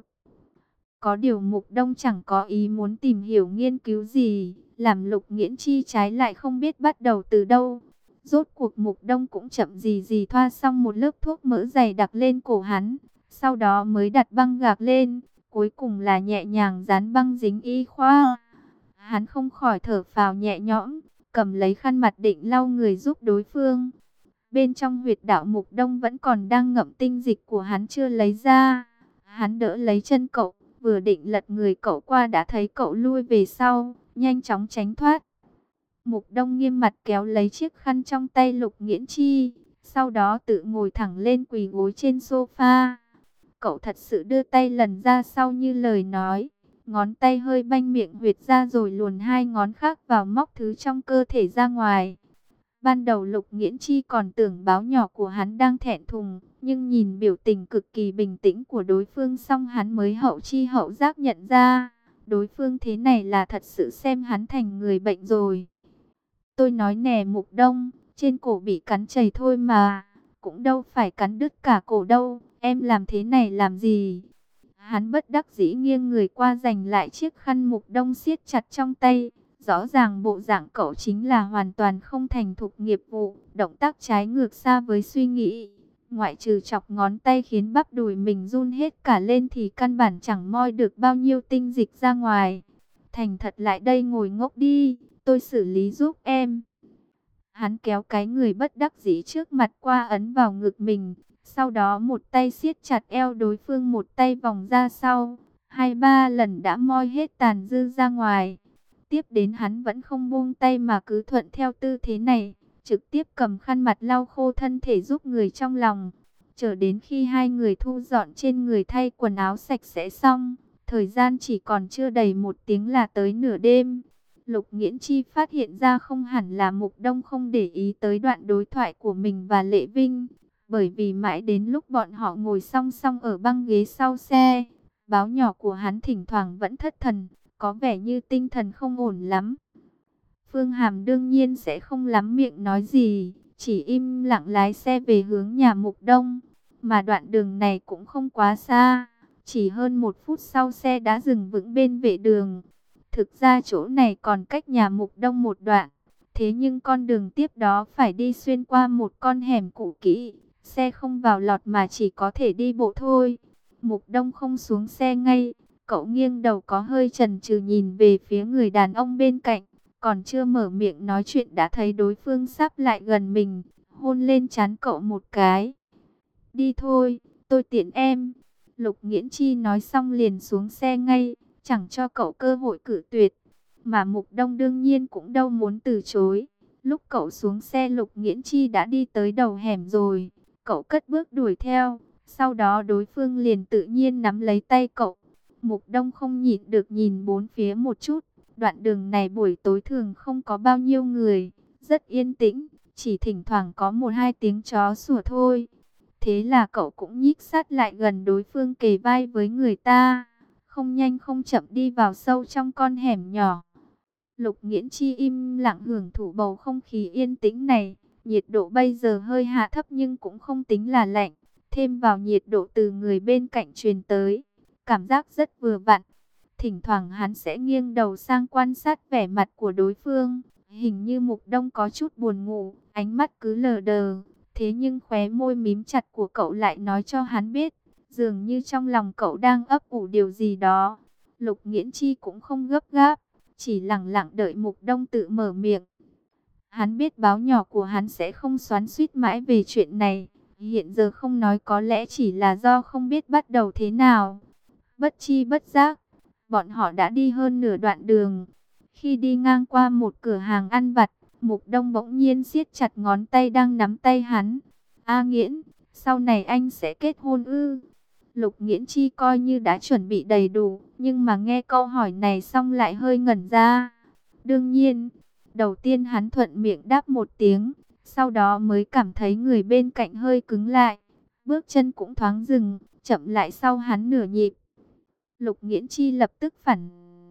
Có điều Mục Đông chẳng có ý muốn tìm hiểu nghiên cứu gì, làm Lục Nghiễn Chi trái lại không biết bắt đầu từ đâu. Rốt cuộc Mục Đông cũng chậm gì gì thoa xong một lớp thuốc mỡ dày đặc lên cổ hắn, sau đó mới đặt băng gạc lên, cuối cùng là nhẹ nhàng dán băng dính y khoa. Hắn không khỏi thở phào nhẹ nhõm, cầm lấy khăn mặt định lau người giúp đối phương. Bên trong huyệt đạo Mục Đông vẫn còn đang ngậm tinh dịch của hắn chưa lấy ra. Hắn đỡ lấy chân cậu, vừa định lật người cậu qua đã thấy cậu lui về sau, nhanh chóng tránh thoát. Mục Đông nghiêm mặt kéo lấy chiếc khăn trong tay Lục Nghiễn Chi, sau đó tự ngồi thẳng lên quỳ gối trên sofa. Cậu thật sự đưa tay lần ra sau như lời nói, ngón tay hơi banh miệng huyệt ra rồi luồn hai ngón khác vào móc thứ trong cơ thể ra ngoài. Ban đầu Lục Nghiễn Chi còn tưởng báo nhỏ của hắn đang thẹn thùng, nhưng nhìn biểu tình cực kỳ bình tĩnh của đối phương xong hắn mới hậu chi hậu giác nhận ra, đối phương thế này là thật sự xem hắn thành người bệnh rồi. Tôi nói nè Mục Đông, trên cổ bị cắn chảy thôi mà, cũng đâu phải cắn đứt cả cổ đâu, em làm thế này làm gì? Hắn bất đắc dĩ nghiêng người qua giành lại chiếc khăn Mục Đông siết chặt trong tay. Rõ ràng bộ dạng cậu chính là hoàn toàn không thành thục nghiệp vụ, động tác trái ngược xa với suy nghĩ. Ngoại trừ chọc ngón tay khiến bắp đùi mình run hết cả lên thì căn bản chẳng moi được bao nhiêu tinh dịch ra ngoài. Thành thật lại đây ngồi ngốc đi, tôi xử lý giúp em. Hắn kéo cái người bất đắc dĩ trước mặt qua ấn vào ngực mình, sau đó một tay siết chặt eo đối phương, một tay vòng ra sau, hai ba lần đã moi hết tàn dư ra ngoài. Tiếp đến hắn vẫn không buông tay mà cứ thuận theo tư thế này, trực tiếp cầm khăn mặt lau khô thân thể giúp người trong lòng. Chờ đến khi hai người thu dọn trên người thay quần áo sạch sẽ xong, thời gian chỉ còn chưa đầy một tiếng là tới nửa đêm. Lục Nghiễn Chi phát hiện ra không hẳn là Mục Đông không để ý tới đoạn đối thoại của mình và Lệ Vinh, bởi vì mãi đến lúc bọn họ ngồi song song ở băng ghế sau xe, báo nhỏ của hắn thỉnh thoảng vẫn thất thần, có vẻ như tinh thần không ổn lắm. Phương Hàm đương nhiên sẽ không lắm miệng nói gì, chỉ im lặng lái xe về hướng nhà Mục Đông, mà đoạn đường này cũng không quá xa, chỉ hơn một phút sau xe đã dừng vững bên vệ đường. Thực ra chỗ này còn cách nhà Mục Đông một đoạn, thế nhưng con đường tiếp đó phải đi xuyên qua một con hẻm cũ kỹ, xe không vào lọt mà chỉ có thể đi bộ thôi. Mục Đông không xuống xe ngay, cậu nghiêng đầu có hơi chần chừ nhìn về phía người đàn ông bên cạnh, còn chưa mở miệng nói chuyện đã thấy đối phương sắp lại gần mình, hôn lên trán cậu một cái. Đi thôi, tôi tiễn em. Lục Nghiễn Chi nói xong liền xuống xe ngay, chẳng cho cậu cơ hội cự tuyệt. Mà Mục Đông đương nhiên cũng đâu muốn từ chối. Lúc cậu xuống xe Lục Nghiễn Chi đã đi tới đầu hẻm rồi. Cậu cất bước đuổi theo, sau đó đối phương liền tự nhiên nắm lấy tay cậu. Mục Đông không nhịn được nhìn bốn phía một chút. Đoạn đường này buổi tối thường không có bao nhiêu người, rất yên tĩnh, chỉ thỉnh thoảng có một hai tiếng chó sủa thôi. Thế là cậu cũng nhích sát lại gần đối phương, kề vai với người ta, không nhanh không chậm đi vào sâu trong con hẻm nhỏ. Lục Nghiễn Chi im lặng hưởng thụ bầu không khí yên tĩnh này. Nhiệt độ bây giờ hơi hạ thấp nhưng cũng không tính là lạnh. Thêm vào nhiệt độ từ người bên cạnh truyền tới, cảm giác rất vừa vặn. Thỉnh thoảng hắn sẽ nghiêng đầu sang quan sát vẻ mặt của đối phương. Hình như Mục Đông có chút buồn ngủ, ánh mắt cứ lờ đờ. Thế nhưng khóe môi mím chặt của cậu lại nói cho hắn biết, dường như trong lòng cậu đang ấp ủ điều gì đó. Lục Nghiễn Chi cũng không gấp gáp, chỉ lặng lặng đợi Mục Đông tự mở miệng. Hắn biết báo nhỏ của hắn sẽ không xoắn xuýt mãi về chuyện này. Hiện giờ không nói có lẽ chỉ là do không biết bắt đầu thế nào. Bất chi bất giác, bọn họ đã đi hơn nửa đoạn đường. Khi đi ngang qua một cửa hàng ăn vặt, Mục Đông bỗng nhiên siết chặt ngón tay đang nắm tay hắn. A Nghiễn, sau này anh sẽ kết hôn ư? Lục Nghiễn Chi coi như đã chuẩn bị đầy đủ, nhưng mà nghe câu hỏi này xong lại hơi ngẩn ra. Đương nhiên, đầu tiên hắn thuận miệng đáp một tiếng, sau đó mới cảm thấy người bên cạnh hơi cứng lại. Bước chân cũng thoáng dừng, chậm lại sau hắn nửa nhịp. Lục Nghiễn Chi lập tức phản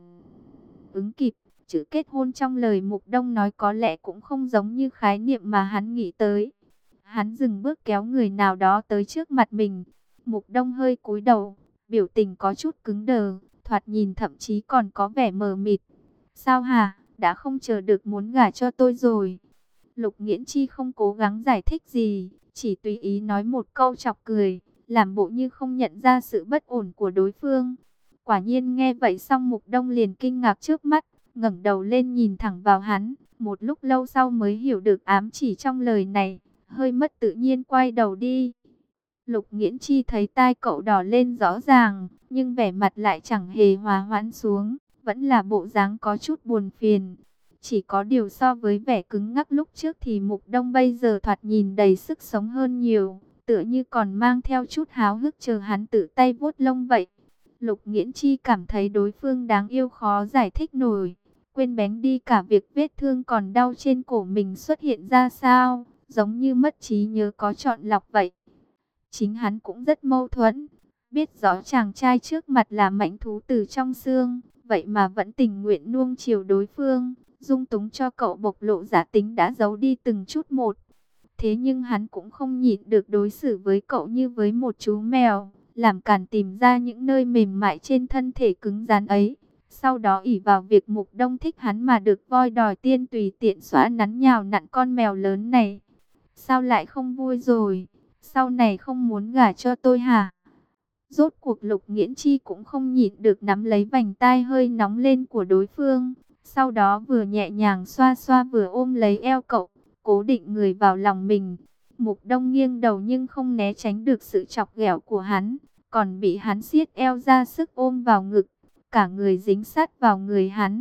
ứng kịp, chữ kết hôn trong lời Mục Đông nói có lẽ cũng không giống như khái niệm mà hắn nghĩ tới. Hắn dừng bước kéo người nào đó tới trước mặt mình. Mục Đông hơi cúi đầu, biểu tình có chút cứng đờ, thoạt nhìn thậm chí còn có vẻ mờ mịt. Sao hả, đã không chờ được muốn gả cho tôi rồi? Lục Nghiễn Chi không cố gắng giải thích gì, chỉ tùy ý nói một câu chọc cười, làm bộ như không nhận ra sự bất ổn của đối phương. Quả nhiên nghe vậy xong Mục Đông liền kinh ngạc trước mắt, ngẩng đầu lên nhìn thẳng vào hắn, một lúc lâu sau mới hiểu được ám chỉ trong lời này, hơi mất tự nhiên quay đầu đi. Lục Nghiễn Chi thấy tai cậu đỏ lên rõ ràng, nhưng vẻ mặt lại chẳng hề hòa hoãn xuống, vẫn là bộ dáng có chút buồn phiền. Chỉ có điều so với vẻ cứng ngắc lúc trước thì Mục Đông bây giờ thoạt nhìn đầy sức sống hơn nhiều, tựa như còn mang theo chút háo hức chờ hắn tự tay vuốt lông vậy. Lục Nghiễn Chi cảm thấy đối phương đáng yêu khó giải thích nổi, quên bén đi cả việc vết thương còn đau trên cổ mình xuất hiện ra sao, giống như mất trí nhớ có chọn lọc vậy. Chính hắn cũng rất mâu thuẫn, biết rõ chàng trai trước mặt là mãnh thú từ trong xương, vậy mà vẫn tình nguyện nuông chiều đối phương, dung túng cho cậu bộc lộ giả tính đã giấu đi từng chút một. Thế nhưng hắn cũng không nhịn được đối xử với cậu như với một chú mèo, làm càn tìm ra những nơi mềm mại trên thân thể cứng rắn ấy. Sau đó ỷ vào việc Mục Đông thích hắn mà được voi đòi tiên tùy tiện xóa nắn nhào nặn con mèo lớn này. Sao lại không vui rồi? Sau này không muốn gả cho tôi hả? Rốt cuộc Lục Nghiễn Chi cũng không nhịn được nắm lấy vành tai hơi nóng lên của đối phương. Sau đó vừa nhẹ nhàng xoa xoa vừa ôm lấy eo cậu, cố định người vào lòng mình. Mục Đông nghiêng đầu nhưng không né tránh được sự chọc ghẹo của hắn, còn bị hắn siết eo ra sức ôm vào ngực, cả người dính sát vào người hắn.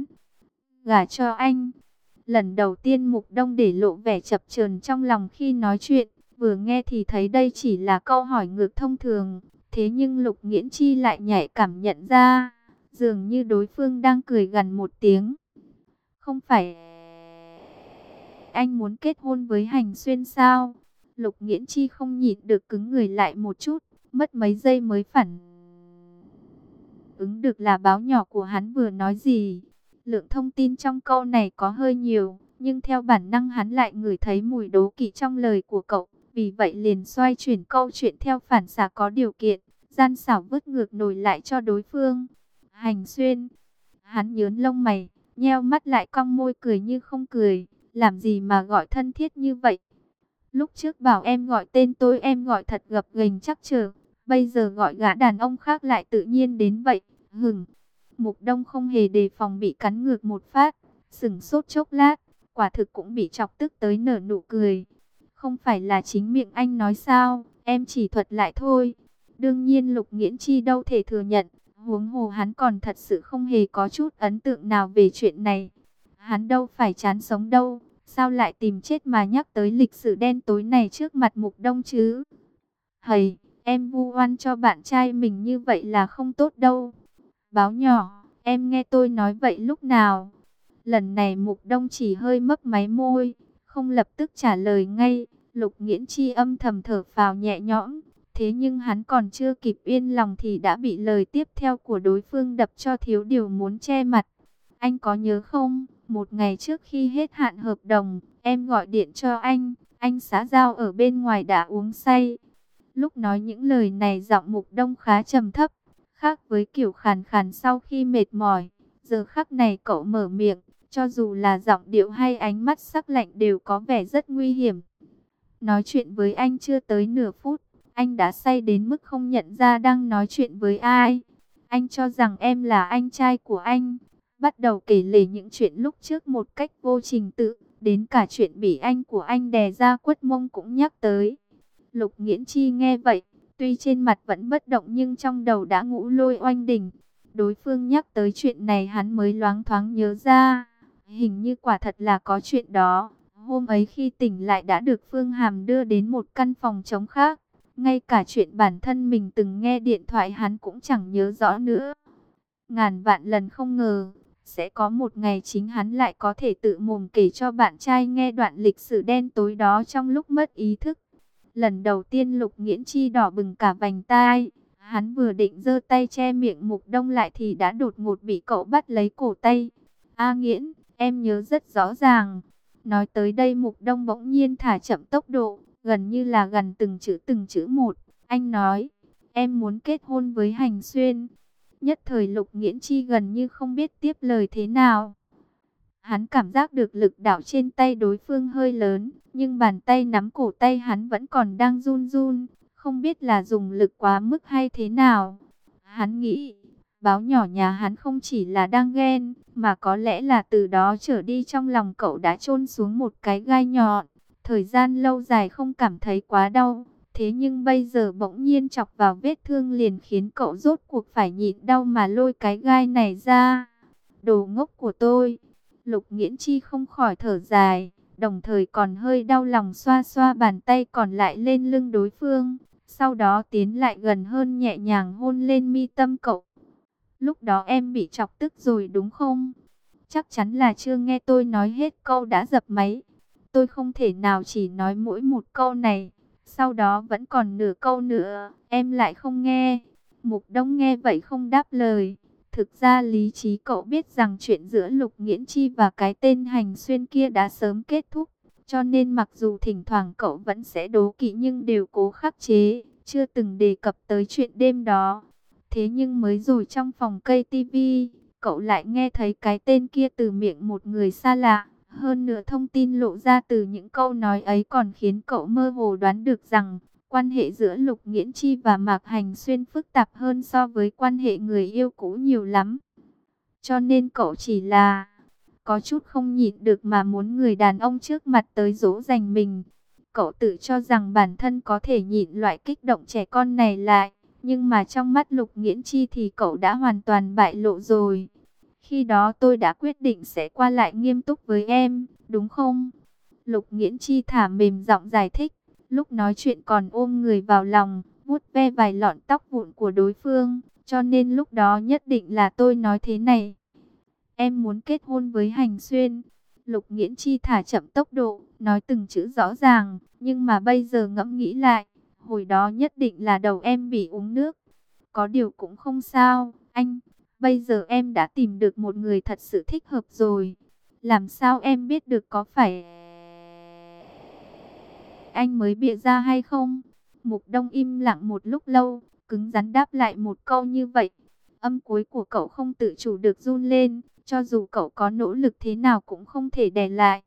Gả cho anh. Lần đầu tiên Mục Đông để lộ vẻ chập chờn trong lòng khi nói chuyện, vừa nghe thì thấy đây chỉ là câu hỏi ngược thông thường, thế nhưng Lục Nghiễn Chi lại nhạy cảm nhận ra, dường như đối phương đang cười gằn một tiếng. Không phải anh muốn kết hôn với Hành Xuyên sao? Lục Nghiễn Chi không nhịn được cứng người lại một chút, mất mấy giây mới phản ứng được là báo nhỏ của hắn vừa nói gì. Lượng thông tin trong câu này có hơi nhiều, nhưng theo bản năng hắn lại ngửi thấy mùi đố kỵ trong lời của cậu, vì vậy liền xoay chuyển câu chuyện theo phản xạ có điều kiện, gian xảo vứt ngược nổi lại cho đối phương. Hành Xuyên. Hắn nhớn lông mày, nheo mắt lại cong môi cười như không cười, làm gì mà gọi thân thiết như vậy? Lúc trước bảo em gọi tên tôi em gọi thật gập ghềnh chắc chờ, bây giờ gọi gã đàn ông khác lại tự nhiên đến vậy. Hửng. Mục Đông không hề đề phòng bị cắn ngược một phát, sững sốt chốc lát, quả thực cũng bị chọc tức tới nở nụ cười. Không phải là chính miệng anh nói sao, em chỉ thuật lại thôi. Đương nhiên Lục Nghiễn Chi đâu thể thừa nhận, huống hồ hắn còn thật sự không hề có chút ấn tượng nào về chuyện này. Hắn đâu phải chán sống đâu, sao lại tìm chết mà nhắc tới lịch sử đen tối này trước mặt Mục Đông chứ? Hầy, em vu oan cho bạn trai mình như vậy là không tốt đâu. Báo nhỏ, em nghe tôi nói vậy lúc nào? Lần này Mục Đông chỉ hơi mấp máy môi, không lập tức trả lời ngay. Lục Nghiễn Chi âm thầm thở phào nhẹ nhõm, thế nhưng hắn còn chưa kịp yên lòng thì đã bị lời tiếp theo của đối phương đập cho thiếu điều muốn che mặt. Anh có nhớ không? Một ngày trước khi hết hạn hợp đồng, em gọi điện cho anh, anh xã giao ở bên ngoài đã uống say. Lúc nói những lời này giọng Mục Đông khá trầm thấp, khác với kiểu khàn khàn sau khi mệt mỏi. Giờ khắc này cậu mở miệng, cho dù là giọng điệu hay ánh mắt sắc lạnh đều có vẻ rất nguy hiểm. Nói chuyện với anh chưa tới nửa phút, anh đã say đến mức không nhận ra đang nói chuyện với ai. Anh cho rằng em là anh trai của anh, bắt đầu kể lể những chuyện lúc trước một cách vô trình tự, đến cả chuyện bị anh của anh đè ra quất mông cũng nhắc tới. Lục Nghiễn Chi nghe vậy, tuy trên mặt vẫn bất động nhưng trong đầu đã ngũ lôi oanh đỉnh. Đối phương nhắc tới chuyện này hắn mới loáng thoáng nhớ ra, hình như quả thật là có chuyện đó. Hôm ấy khi tỉnh lại đã được Phương Hàm đưa đến một căn phòng trống khác. Ngay cả chuyện bản thân mình từng nghe điện thoại hắn cũng chẳng nhớ rõ nữa. Ngàn vạn lần không ngờ, sẽ có một ngày chính hắn lại có thể tự mồm kể cho bạn trai nghe đoạn lịch sử đen tối đó trong lúc mất ý thức. Lần đầu tiên Lục Nghiễn Chi đỏ bừng cả vành tai. Hắn vừa định giơ tay che miệng Mục Đông lại thì đã đột ngột bị cậu bắt lấy cổ tay. A Nghiễn, em nhớ rất rõ ràng. Nói tới đây Mục Đông bỗng nhiên thả chậm tốc độ, gần như là gần từng chữ từng chữ một. Anh nói, em muốn kết hôn với Hành Xuyên. Nhất thời Lục Nghiễn Chi gần như không biết tiếp lời thế nào. Hắn cảm giác được lực đạo trên tay đối phương hơi lớn, nhưng bàn tay nắm cổ tay hắn vẫn còn đang run run, không biết là dùng lực quá mức hay thế nào. Hắn nghĩ, báo nhỏ nhà hắn không chỉ là đang ghen, mà có lẽ là từ đó trở đi trong lòng cậu đã chôn xuống một cái gai nhọn. Thời gian lâu dài không cảm thấy quá đau, thế nhưng bây giờ bỗng nhiên chọc vào vết thương liền khiến cậu rốt cuộc phải nhịn đau mà lôi cái gai này ra. Đồ ngốc của tôi! Lục Nghiễn Chi không khỏi thở dài, đồng thời còn hơi đau lòng xoa xoa bàn tay còn lại lên lưng đối phương. Sau đó tiến lại gần hơn nhẹ nhàng hôn lên mi tâm cậu. Lúc đó em bị chọc tức rồi đúng không? Chắc chắn là chưa nghe tôi nói hết câu đã dập máy. Tôi không thể nào chỉ nói mỗi một câu này, sau đó vẫn còn nửa câu nữa, em lại không nghe. Mục Đông nghe vậy không đáp lời. Thực ra lý trí cậu biết rằng chuyện giữa Lục Nghiễn Chi và cái tên Hành Xuyên kia đã sớm kết thúc. Cho nên mặc dù thỉnh thoảng cậu vẫn sẽ đố kỵ nhưng đều cố khắc chế, chưa từng đề cập tới chuyện đêm đó. Thế nhưng mới rồi trong phòng cây tivi, cậu lại nghe thấy cái tên kia từ miệng một người xa lạ. Hơn nữa thông tin lộ ra từ những câu nói ấy còn khiến cậu mơ hồ đoán được rằng quan hệ giữa Lục Nghiễn Chi và Mạc Hành Xuyên phức tạp hơn so với quan hệ người yêu cũ nhiều lắm. Cho nên cậu chỉ là có chút không nhịn được mà muốn người đàn ông trước mặt tới dỗ dành mình. Cậu tự cho rằng bản thân có thể nhịn loại kích động trẻ con này lại, nhưng mà trong mắt Lục Nghiễn Chi thì cậu đã hoàn toàn bại lộ rồi. Khi đó tôi đã quyết định sẽ qua lại nghiêm túc với em, đúng không? Lục Nghiễn Chi thả mềm giọng giải thích, lúc nói chuyện còn ôm người vào lòng, vuốt ve vài lọn tóc vụn của đối phương, cho nên lúc đó nhất định là tôi nói thế này. Em muốn kết hôn với Hành Xuyên. Lục Nghiễn Chi thả chậm tốc độ, nói từng chữ rõ ràng, nhưng mà bây giờ ngẫm nghĩ lại, hồi đó nhất định là đầu em bị uống nước. Có điều cũng không sao, anh, bây giờ em đã tìm được một người thật sự thích hợp rồi. Làm sao em biết được có phải anh mới bịa ra hay không? Mục Đông im lặng một lúc lâu, cứng rắn đáp lại một câu như vậy. Âm cuối của cậu không tự chủ được run lên, cho dù cậu có nỗ lực thế nào cũng không thể đè lại.